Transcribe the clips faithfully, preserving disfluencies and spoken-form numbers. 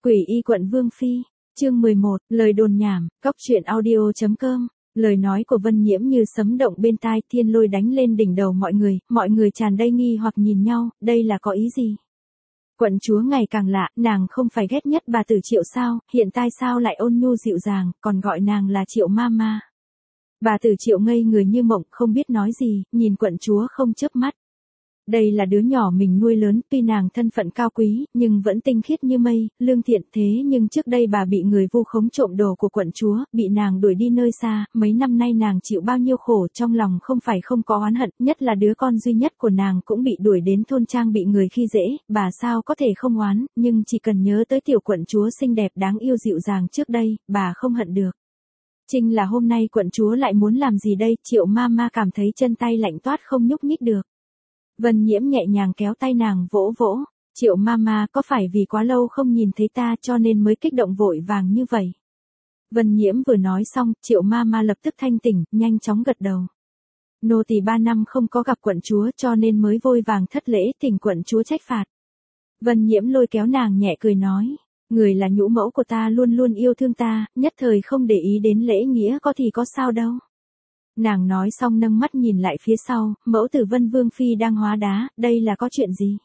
Quỷ y quận Vương Phi, chương mười một, lời đồn nhảm, cóc truyện audio chấm com. Lời nói của Vân Nhiễm như sấm động bên tai, thiên lôi đánh lên đỉnh đầu mọi người, mọi người tràn đầy nghi hoặc nhìn nhau, đây là có ý gì? Quận chúa ngày càng lạ, nàng không phải ghét nhất bà Tử Triệu sao, hiện tại sao lại ôn nhu dịu dàng, còn gọi nàng là Triệu Mama. Bà Tử Triệu ngây người như mộng, không biết nói gì, nhìn quận chúa không chớp mắt. Đây là đứa nhỏ mình nuôi lớn, tuy nàng thân phận cao quý, nhưng vẫn tinh khiết như mây, lương thiện thế nhưng trước đây bà bị người vu khống trộm đồ của quận chúa, bị nàng đuổi đi nơi xa, mấy năm nay nàng chịu bao nhiêu khổ trong lòng không phải không có oán hận, nhất là đứa con duy nhất của nàng cũng bị đuổi đến thôn trang bị người khi dễ, bà sao có thể không oán, nhưng chỉ cần nhớ tới tiểu quận chúa xinh đẹp đáng yêu dịu dàng trước đây, bà không hận được. Chính là hôm nay quận chúa lại muốn làm gì đây, Triệu Mama cảm thấy chân tay lạnh toát không nhúc nhích được. Vân Nhiễm nhẹ nhàng kéo tay nàng vỗ vỗ, Triệu Mama có phải vì quá lâu không nhìn thấy ta cho nên mới kích động vội vàng như vậy? Vân Nhiễm vừa nói xong, Triệu Mama lập tức thanh tỉnh, nhanh chóng gật đầu. Nô tỳ ba năm không có gặp quận chúa cho nên mới vội vàng thất lễ thỉnh quận chúa trách phạt. Vân Nhiễm lôi kéo nàng nhẹ cười nói, người là nhũ mẫu của ta luôn luôn yêu thương ta, nhất thời không để ý đến lễ nghĩa có thì có sao đâu. Nàng nói xong nâng mắt nhìn lại phía sau, mẫu tử Vân Vương Phi đang hóa đá, đây là có chuyện gì?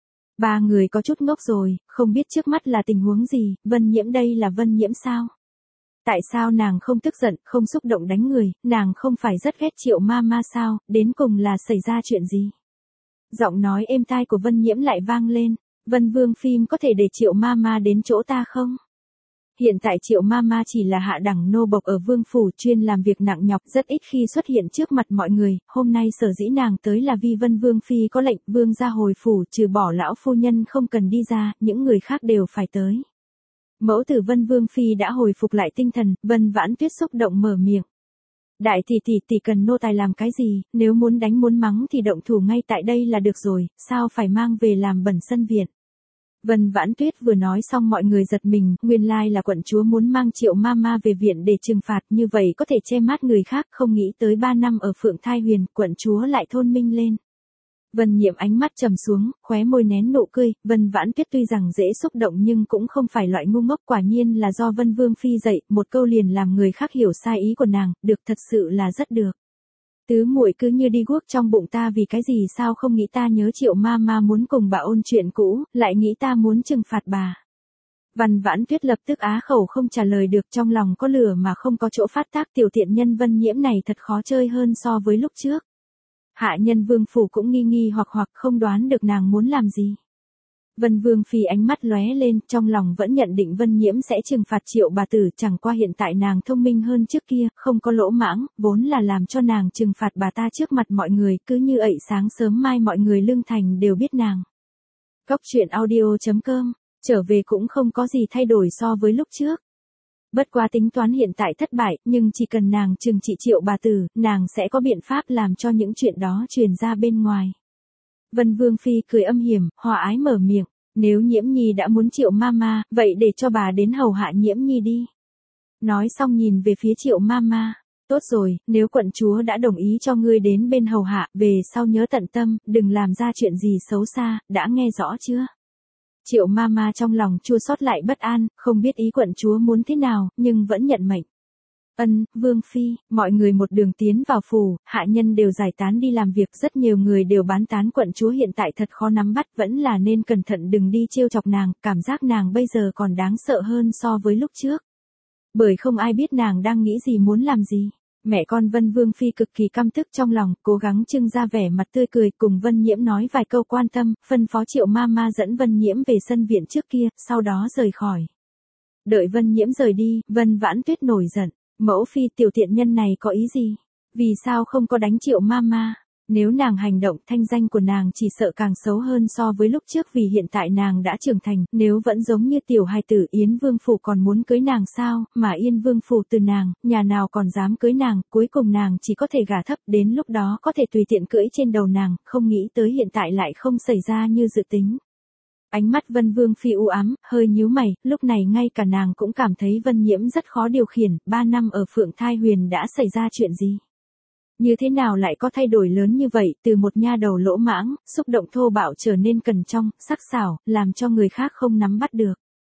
Ba người có chút ngốc rồi, không biết trước mắt là tình huống gì, Vân Nhiễm đây là Vân Nhiễm sao? Tại sao nàng không tức giận, không xúc động đánh người, nàng không phải rất ghét Triệu Mama sao, đến cùng là xảy ra chuyện gì? Giọng nói êm tai của Vân Nhiễm lại vang lên, Vân Vương Phi có thể để Triệu Mama đến chỗ ta không? Hiện tại Triệu Mama chỉ là hạ đẳng nô bộc ở vương phủ chuyên làm việc nặng nhọc rất ít khi xuất hiện trước mặt mọi người, hôm nay sở dĩ nàng tới là vì Vân Vương Phi có lệnh vương ra hồi phủ trừ bỏ lão phu nhân không cần đi ra, những người khác đều phải tới. Mẫu tử Vân Vương Phi đã hồi phục lại tinh thần, Vân Vãn Tuyết xúc động mở miệng. Đại tỷ tỷ tỷ cần nô tài làm cái gì, nếu muốn đánh muốn mắng thì động thủ ngay tại đây là được rồi, sao phải mang về làm bẩn sân viện. Vân Vãn Tuyết vừa nói xong mọi người giật mình, nguyên lai là quận chúa muốn mang Triệu Mama về viện để trừng phạt, như vậy có thể che mát người khác, không nghĩ tới ba năm ở Phượng Thai Huyền, quận chúa lại thôn minh lên. Vân Nhiễm ánh mắt trầm xuống, khóe môi nén nụ cười, Vân Vãn Tuyết tuy rằng dễ xúc động nhưng cũng không phải loại ngu ngốc, quả nhiên là do Vân Vương Phi dạy, một câu liền làm người khác hiểu sai ý của nàng, được thật sự là rất được. Tứ muội cứ như đi guốc trong bụng ta vì cái gì sao không nghĩ ta nhớ Triệu Mama muốn cùng bà ôn chuyện cũ, lại nghĩ ta muốn trừng phạt bà. Văn Vãn Tuyết lập tức á khẩu không trả lời được, trong lòng có lửa mà không có chỗ phát tác, tiểu tiện nhân Vân Nhiễm này thật khó chơi hơn so với lúc trước. Hạ nhân vương phủ cũng nghi nghi hoặc hoặc không đoán được nàng muốn làm gì. Vân Vương Phi ánh mắt lóe lên, trong lòng vẫn nhận định Vân Nhiễm sẽ trừng phạt Triệu bà tử, chẳng qua hiện tại nàng thông minh hơn trước kia, không có lỗ mãng, vốn là làm cho nàng trừng phạt bà ta trước mặt mọi người, cứ như ậy sáng sớm mai mọi người lương thành đều biết nàng. Cóc truyện audio chấm com, trở về cũng không có gì thay đổi so với lúc trước. Bất quá tính toán hiện tại thất bại, nhưng chỉ cần nàng trừng trị Triệu bà tử, nàng sẽ có biện pháp làm cho những chuyện đó truyền ra bên ngoài. Vân Vương Phi cười âm hiểm, hòa ái mở miệng, nếu Nhiễm Nhi đã muốn Triệu Mama, vậy để cho bà đến hầu hạ Nhiễm Nhi đi. Nói xong nhìn về phía Triệu Mama, tốt rồi, nếu quận chúa đã đồng ý cho ngươi đến bên hầu hạ, về sau nhớ tận tâm, đừng làm ra chuyện gì xấu xa, đã nghe rõ chưa? Triệu Mama trong lòng chua xót lại bất an, không biết ý quận chúa muốn thế nào, nhưng vẫn nhận mệnh. Ân, Vương Phi, mọi người một đường tiến vào phủ, hạ nhân đều giải tán đi làm việc, rất nhiều người đều bán tán quận chúa hiện tại thật khó nắm bắt, vẫn là nên cẩn thận đừng đi trêu chọc nàng, cảm giác nàng bây giờ còn đáng sợ hơn so với lúc trước. Bởi không ai biết nàng đang nghĩ gì muốn làm gì. Mẹ con Vân Vương Phi cực kỳ căm tức trong lòng, cố gắng trưng ra vẻ mặt tươi cười cùng Vân Nhiễm nói vài câu quan tâm, phân phó Triệu Mama dẫn Vân Nhiễm về sân viện trước kia, sau đó rời khỏi. Đợi Vân Nhiễm rời đi, Vân Vãn Tuyết nổi giận. Mẫu Phi tiểu tiện nhân này có ý gì? Vì sao không có đánh Triệu Mama? Nếu nàng hành động thanh danh của nàng chỉ sợ càng xấu hơn so với lúc trước vì hiện tại nàng đã trưởng thành, nếu vẫn giống như tiểu hài tử Yến Vương Phủ còn muốn cưới nàng sao, mà Yên Vương Phủ từ nàng, nhà nào còn dám cưới nàng, cuối cùng nàng chỉ có thể gả thấp, đến lúc đó có thể tùy tiện cưỡi trên đầu nàng, không nghĩ tới hiện tại lại không xảy ra như dự tính. Ánh mắt Vân Vương Phi u ám, hơi nhíu mày, lúc này ngay cả nàng cũng cảm thấy Vân Nhiễm rất khó điều khiển, ba năm ở Phượng Thai Huyền đã xảy ra chuyện gì? Như thế nào lại có thay đổi lớn như vậy, từ một nha đầu lỗ mãng, xúc động thô bạo trở nên cẩn trong, sắc sảo, làm cho người khác không nắm bắt được.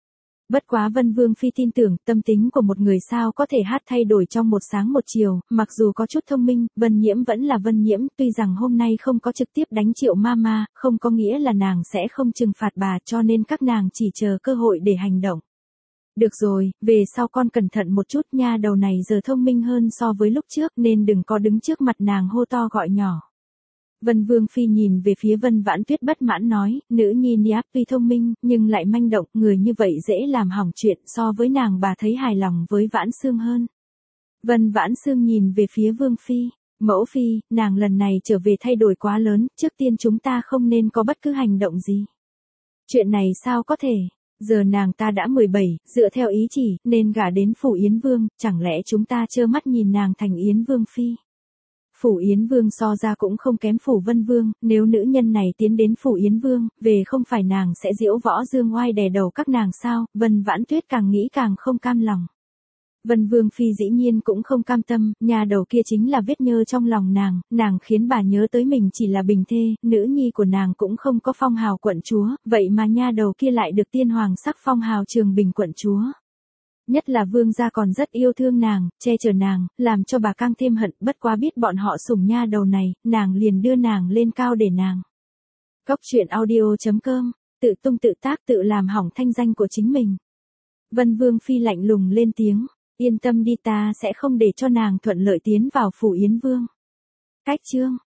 Bất quá Vân Vương Phi tin tưởng, tâm tính của một người sao có thể hát thay đổi trong một sáng một chiều, mặc dù có chút thông minh, Vân Nhiễm vẫn là Vân Nhiễm, tuy rằng hôm nay không có trực tiếp đánh Triệu Mama, không có nghĩa là nàng sẽ không trừng phạt bà, cho nên các nàng chỉ chờ cơ hội để hành động. Được rồi, về sau con cẩn thận một chút, nha đầu này giờ thông minh hơn so với lúc trước nên đừng có đứng trước mặt nàng hô to gọi nhỏ. Vân Vương Phi nhìn về phía Vân Vãn Tuyết bất mãn nói, nữ nhi Niáp tuy thông minh, nhưng lại manh động, người như vậy dễ làm hỏng chuyện, so với nàng bà thấy hài lòng với Vãn Xương hơn. Vân Vãn Xương nhìn về phía Vương Phi, mẫu Phi, nàng lần này trở về thay đổi quá lớn, trước tiên chúng ta không nên có bất cứ hành động gì. Chuyện này sao có thể, giờ nàng ta đã mười bảy, dựa theo ý chỉ, nên gả đến Phủ Yến Vương, chẳng lẽ chúng ta trơ mắt nhìn nàng thành Yến Vương Phi. Phủ Yến Vương so ra cũng không kém Phủ Vân Vương, nếu nữ nhân này tiến đến Phủ Yến Vương, về không phải nàng sẽ diễu võ dương oai đè đầu các nàng sao, Vân Vãn Tuyết càng nghĩ càng không cam lòng. Vân Vương Phi dĩ nhiên cũng không cam tâm, nhà đầu kia chính là vết nhơ trong lòng nàng, nàng khiến bà nhớ tới mình chỉ là bình thê, nữ nhi của nàng cũng không có phong hào quận chúa, vậy mà nha đầu kia lại được tiên hoàng sắc phong hào Trường Bình quận chúa. Nhất là vương gia còn rất yêu thương nàng, che chở nàng, làm cho bà càng thêm hận, bất quá biết bọn họ sủng nha đầu này, nàng liền đưa nàng lên cao để nàng. Cốc truyện audio chấm com, tự tung tự tác tự làm hỏng thanh danh của chính mình. Vân Vương Phi lạnh lùng lên tiếng, yên tâm đi, ta sẽ không để cho nàng thuận lợi tiến vào Phủ Yến Vương. Cách chương